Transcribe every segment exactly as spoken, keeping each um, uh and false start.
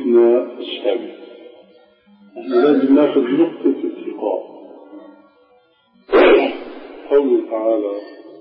حديثنا السابق نحن لازم ناخذ نقطة اتفاق. قوله تعالى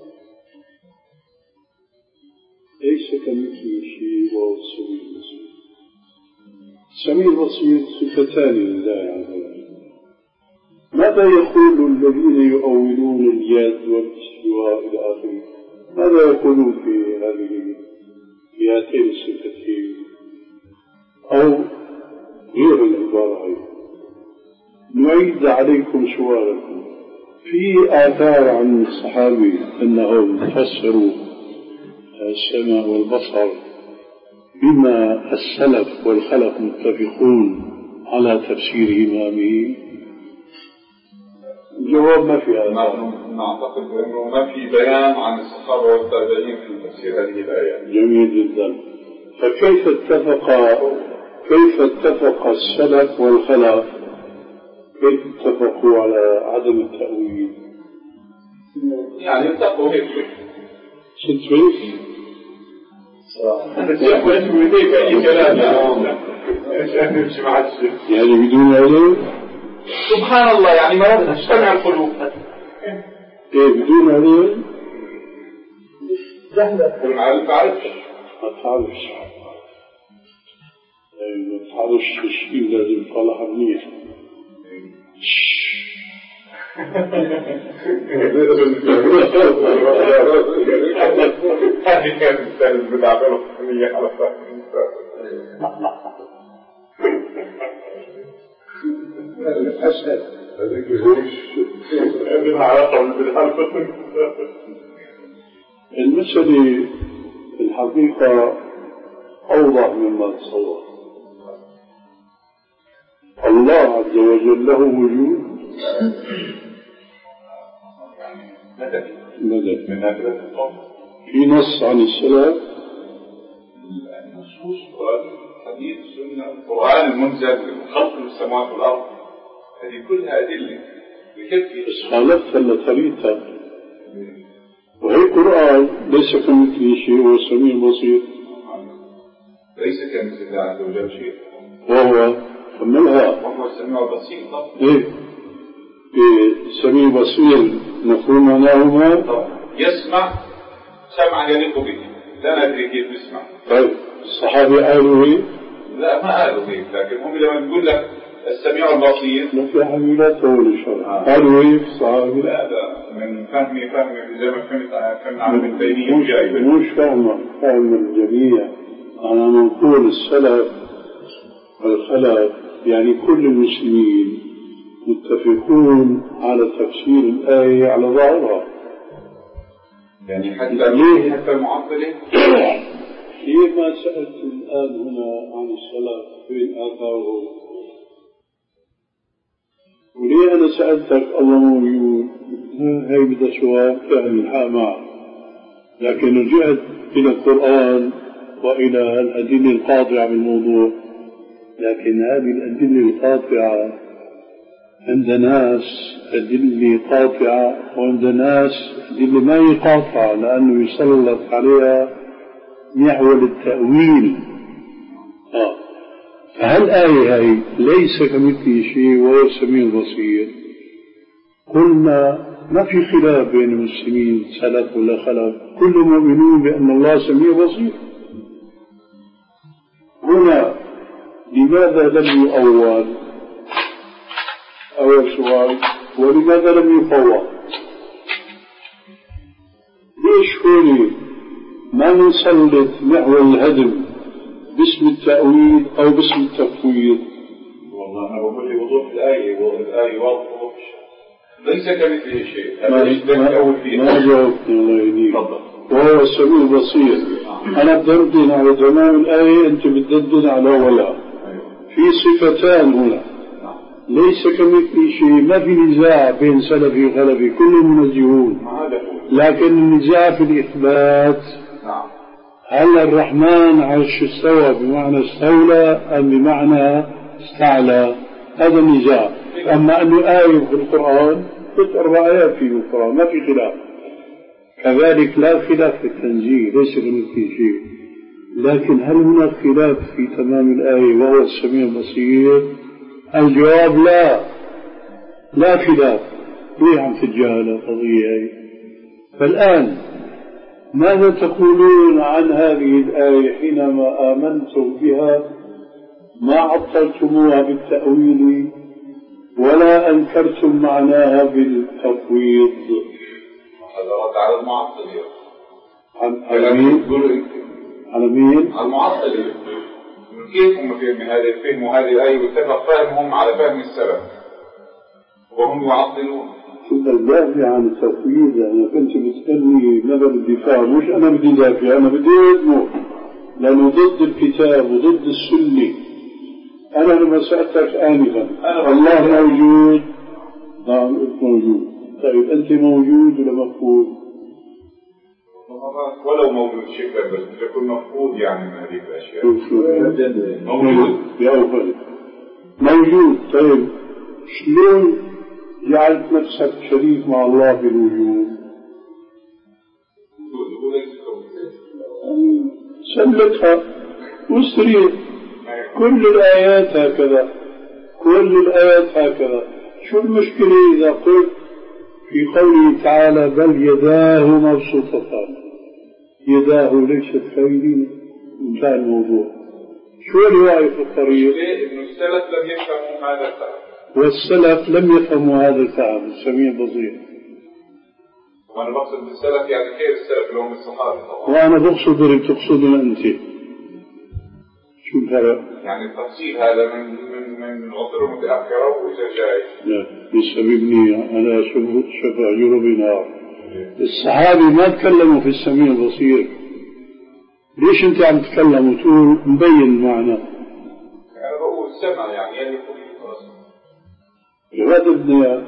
ليس كمثله شيء وهو السميع البصير. السميع البصير صفتان لله عز وجل. ماذا يقول الذين يؤولون اليد والاستواء إلى آخره؟ ماذا يقولون في هذه في هاتين الصفتين أو غير العبارة أيضا؟ نعيد عليكم سؤالكم. في آثار عن الصحابة أنهم فسروا السمع والبصر بما السلف والخلف متفقون على تفسير إمامه. الجواب ما في هذا. نحن نعتقد أنه ما في بيان عن الصحابة والتابعين في تفسير هذه الآيات. جميل جدا. فكيف اتفق كيف اتفق السلف والخلف كيف اتفقوا على عدم التأويل؟ يعني اتفقوا هيك ست فيك اتفقوا انتوا بديك أي كلام يعني بدون علم. سبحان الله يعني ما تجتمع القلوب. ايه بدون علم جهلة ما تعرفش ما تعرفش ما تعرفش الشيء لازم يطلع منيح. هذه كانت الثالث بدعة الرقمية على فهم الأسهل هذا المسألة في الحقيقة أوضح مما تصور. الله عز وجل له وجود مدد من هذا القول في نص عن السلف النصوص حديث السنة القرآن المنزل خلق السماوات والأرض هذه كلها أدلة بكثير بس خالفتها لطريقتها. وهي قرآن ليس كمثله شيء وهو السميع البصير. ليس كمثل الله عز وجل شيء وهو كملها وهو السميع البصير. ايه السميع البصير مفهوم معناهما يسمع سمعا يليق به. لا ندري كيف نسمع. طيب الصحابة قالوا ايه؟ لا ما قالوا هيك لكن هم لما نقول لك السميع البصير ما في حاجة لا تقول الشرع. قالوا ايه الصحابة؟ لا لا من فهمي فهمي زي ما فهمت فهمنا عن ابن تيمية مش فهم فهم الجميع. أنا منقول السلف والخلف يعني كل المسلمين متفقون على تفسير الآية على ظاهرها. يعني حتى ليه حتى المعطلة ليه ما سألت الآن هنا عن السلف فين آثاره؟ وليه أنا سألتك الله موجود؟ هاي بدها سؤال فهم الحامة. لكن رجعت إلى القرآن وإلى الأدلة القاطعة بالموضوع. لكن هذه الأدلة القاطعة عند ناس أدلة قاطعة وعند ناس أدلة ما هي قاطعة لأنه يسلط عليها محور التأويل. آه. فهل آية هاي ليس كمثله شيء وهو السميع البصير؟ قلنا ما في خلاف بين المسلمين سلف ولا خلف، كلهم مؤمنون بأن الله سميع بصير. هنا لماذا لم يؤول؟ أول سؤال، ولماذا لم يفوض؟ ليش هوني ما نسلط محور الهدم باسم التأويل أو باسم التفويض؟ والله أنا بقول لي وضوح الآية والآية واضحة ليس كمثله شيء. ما ما جاوبتني الله يهديك. وهو السميع البصير. أنا بدندن على تمام الآية، أنت بتدندن على ولا. في صفتان هنا ليس كمثله شيء. ما في نزاع بين سلفي وخلفي، كلهم منزهون، لكن النزاع في الإثبات. هل الرحمن عرش استوى بمعنى استولى أم بمعنى استعلى؟ هذا النزاع. أما أنه آية في القرآن ست أربع آيات في القرآن ما في خلاف. كذلك لا خلاف في التنزيه ليس كمثله شيء. لكن هل هناك خلاف في تمام الآية وهو السميع البصير؟ الجواب لا، لا خلاف. ليه عم تتجاهل القضية؟ فالآن ماذا تقولون عن هذه الآية حينما آمنتم بها ما عطلتموها بالتأويل ولا أنكرتم معناها بالتفويض؟ هذا رد على المعطلين. على مين؟ على مين؟ على المعطلين. كيف هم فهموا هذه الفهم هذه الآية واتفق فهمهم على فهم السلف وهم يعطلون؟ كنت الدافع عن التفويض. أنا كنت بتسألني ماذا بدي فهم، مش أنا بدي دافع، أنا بدي أذنه لأنه ضد الكتاب وضد السنة. أنا لما سألتك آنفا الله موجود، نعم موجود. طيب أنت موجود ولا مفقود؟ ولو موجود شكلا بس يكون مفقود يعني من هذه الأشياء. موجود يا أوفر موجود. طيب شلون جعلت نفسك شريك مع الله بالوجود؟ سلكها واستريح. كل الآيات هكذا، كل الآيات هكذا. شو المشكلة إذا قلت في قوله تعالى بل يداه مبسوطتان؟ يداه ليست خيرين، انتهى الموضوع. شو الرواية في الطريق؟ إنه السلف لم يفهموا هذا الفهم، والسلف لم يفهموا هذا الفهم السميع البصير. وأنا بقصد بالسلف يعني غير السلف اللي هم الصحابة طبعا. وأنا بقصد اللي تقصدنا أنت. شو الفرق؟ يعني التفصيل هذا من من من العصور المتأخرة وإذا جاي. لا يسببني على شفا جرب نار. الصحابة ما تكلموا في السميع البصير. ليش أنت عم تتكلم وتقول مبين معنا؟ أنا بقول سمع يعني يعني هذا البناء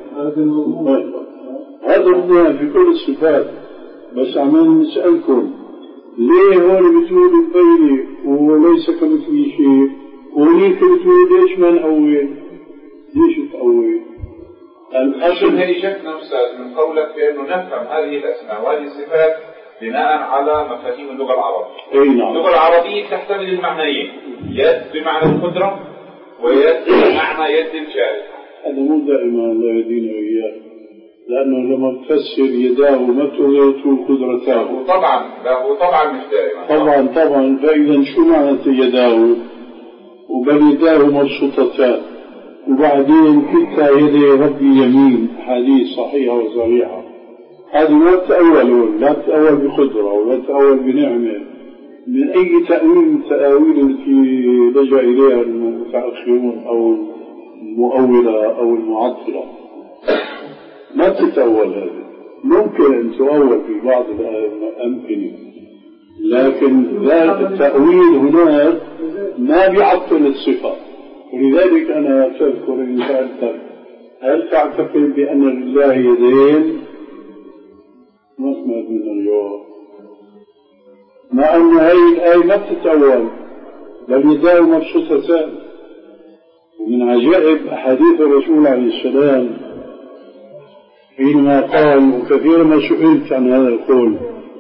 هذا البناء في كل الصفات. بس عمال نسألكم ليه هون بتقولوا مبينة وليس كمثله شيء، وليك بتقولوا ليش ما نقول؟ ليش تقول؟ الأصل هي شكنا أستاذ من قولك بأنه نفهم هذه الأسماء وهذه الصفات بناء على مفاهيم اللغة العربية. أي نعم. اللغة العربية تحتمل المعنيين، يد بمعنى القدرة ويد بمعنى يد الجارح. هذا مو دائما الله يهدينا وإياه، لأنه لما تفسر يداه ما تقول قدرته. طبعا لا هو طبعا مش دائما. طبعا طبعا. فإذا شو معنى يداه؟ وبل يداه مبسوطتان، وبعدين كلتا يدي ربي يمين، حديث صحيحة وصريحة. هذه ما تأول، لا تأول بقدرة ولا تأول بنعمة. من أي تأويل من التأويل التي لجأ إليها المتأخرون أو المؤولة أو المعطلة ما تتأول. هذه ممكن أن تؤول في بعض الأمكنة، لكن ذات التأويل هناك ما بيعطل الصفة. ولذلك أنا أذكر إن سألتك هل تعتقد بأن لله يدين؟ ما سمعت من الجواب، مع أن هذه الآية ما تتأول بل يداه مبسوطتان. ومن عجائب أحاديث الرسول عليه السلام حينما قال، وكثيرا ما سئلت عن هذا القول،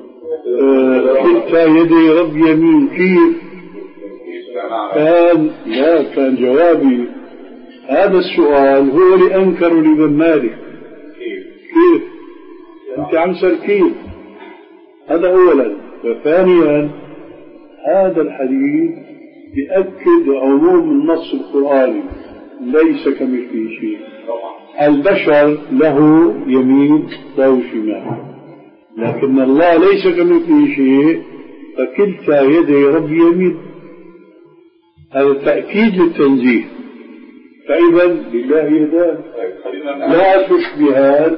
كلتا يدي رب يمين، كيف؟ كان لا كان جوابي هذا السؤال هو اللي أنكر لابن مالك. كيف؟ أنت عم سأل كيف؟ هذا أولا. وثانيا هذا الحديث يؤكد عموم النص القرآني ليس كمثله شيء. البشر له يمين له شمال، لكن الله ليس كمثله شيء، فكلتا يدي رب يمين. هذا تأكيد للتنزيه. فإذا لله يدان لا تشبهان.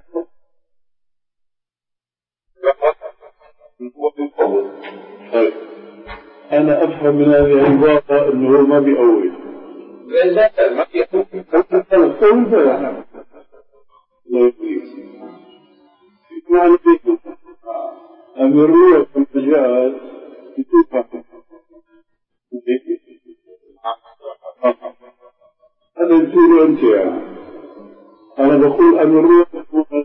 طيب أنا أفهم من هذه العبارة أنه ما بيأول. لا ما بيأول. معنى أمروه في المجال هذا يقول أنت يعني. أنا بقول أمروه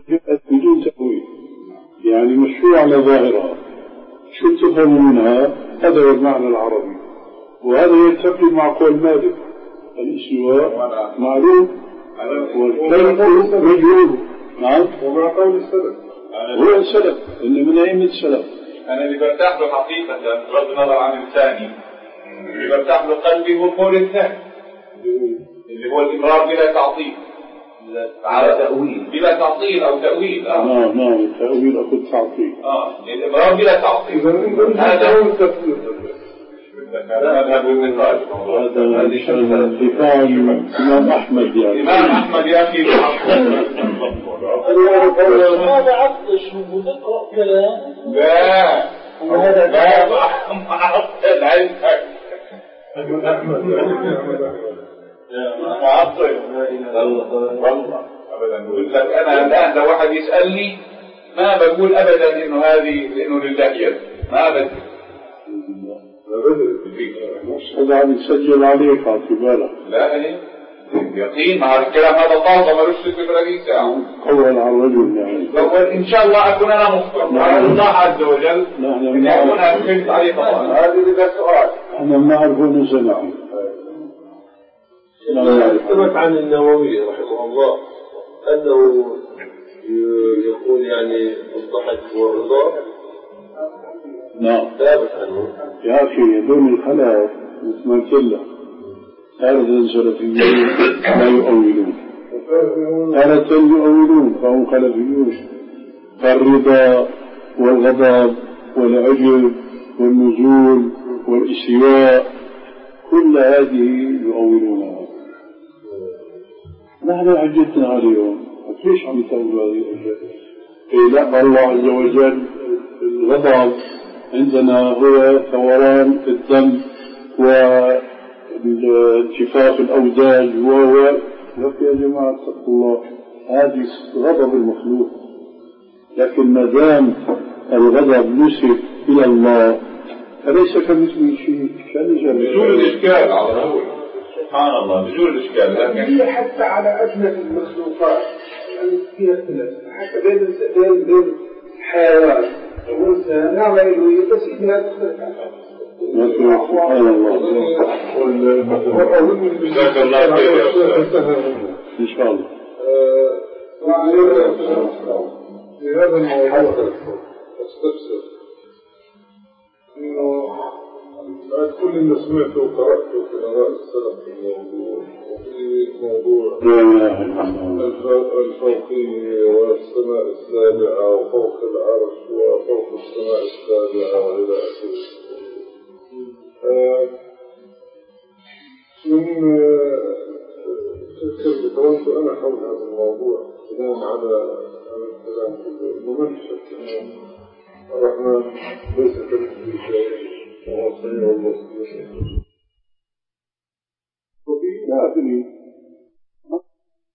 بدون تأويل، يعني مشروع على ظاهرها. شو تفهم منها؟ هذا هو المعنى العربي، وهذا يلتقي مع قول مالك الاستواء معلوم والكيف مجهول. نعم، ومع قول السلف هو السلف اللي من أئمة السلف. أنا اللي برتاح له حقيقة بغض النظر عن الثاني، اللي برتاح له قلبي هو القول الثاني اللي هو الإمرار بلا تعطيل، على تأويل بلا تعطيل أو تأويل. آه نعم نعم تأويل أو تعطيل. آه الإمرار بلا تعطيل. هذا هو التفسير. هذا هو النقاش. هذا دفاع الإمام أحمد يعني. الإمام أحمد يا أخي هذا عطش وتقرأ كلام. لا وهذا لا ما عطل عندك. ما عطل. والله أبدا. أقول لك أنا الآن لو واحد يسألني ما بقول أبدا إنه هذه إنه لله يد، ما أبدا. هذا عم يسجل عليك في بالك. لا هي يقين مع الكلام هذا طاقة ملوش في ثلاثين ساعة. قول على الرجل يعني. أول إن شاء الله أكون أنا مخطئ على الله عز وجل. نحن إن أكون أفهمت عليه طبعا. هذه إذا سؤال. احنا ما نعرفون نسمع. ثبت عن النووي رحمه الله أنه يقول يعني الضحك والرضا. نعم. ثابت عنه. يا أخي هذول الخلاف مثل ما قلت لك تارة سلفيون لا يؤولون، تارة يؤولون فهم خلفيون. فالرضا والغضب والعجب والنزول والاستواء كل هذه يؤولونها. نحن حجتنا عليهم ليش عم يتأولوا هذه الأشياء؟ إيه لا، الله عز وجل الغضب عندنا هو ثوران الدم وانتفاخ الأوداج وهو لك يا جماعة اتقوا الله، هذه غضب المخلوق. لكن ما دام الغضب نسب إلى الله فليس كمثله شيء. بجول الإشكال على طول سبحان الله، بجول الإشكال. لكن حتى على أجنة المخلوقات يعني فيها اختلاف حتى بين بين بين الحيوان والإنسان نعم الألوهية بس إنها تختلف عن سبحان الله. جزاك الله خير يا أستاذ. إن شاء الله. في هذا الموضوع استفسر إنه كل اللي سمعته وقرأته في آراء السلف في الموضوع وفي موضوع الفوقية والسماء السابعة وفوق العرش وفوق السماء السابعة وإلى آخره. من تكلمت أنا حول هذا الموضوع كلام على الكلام ومن شك أنه الرحمن ليس كمثله شيء وهو السميع البصير. وفي لا أدري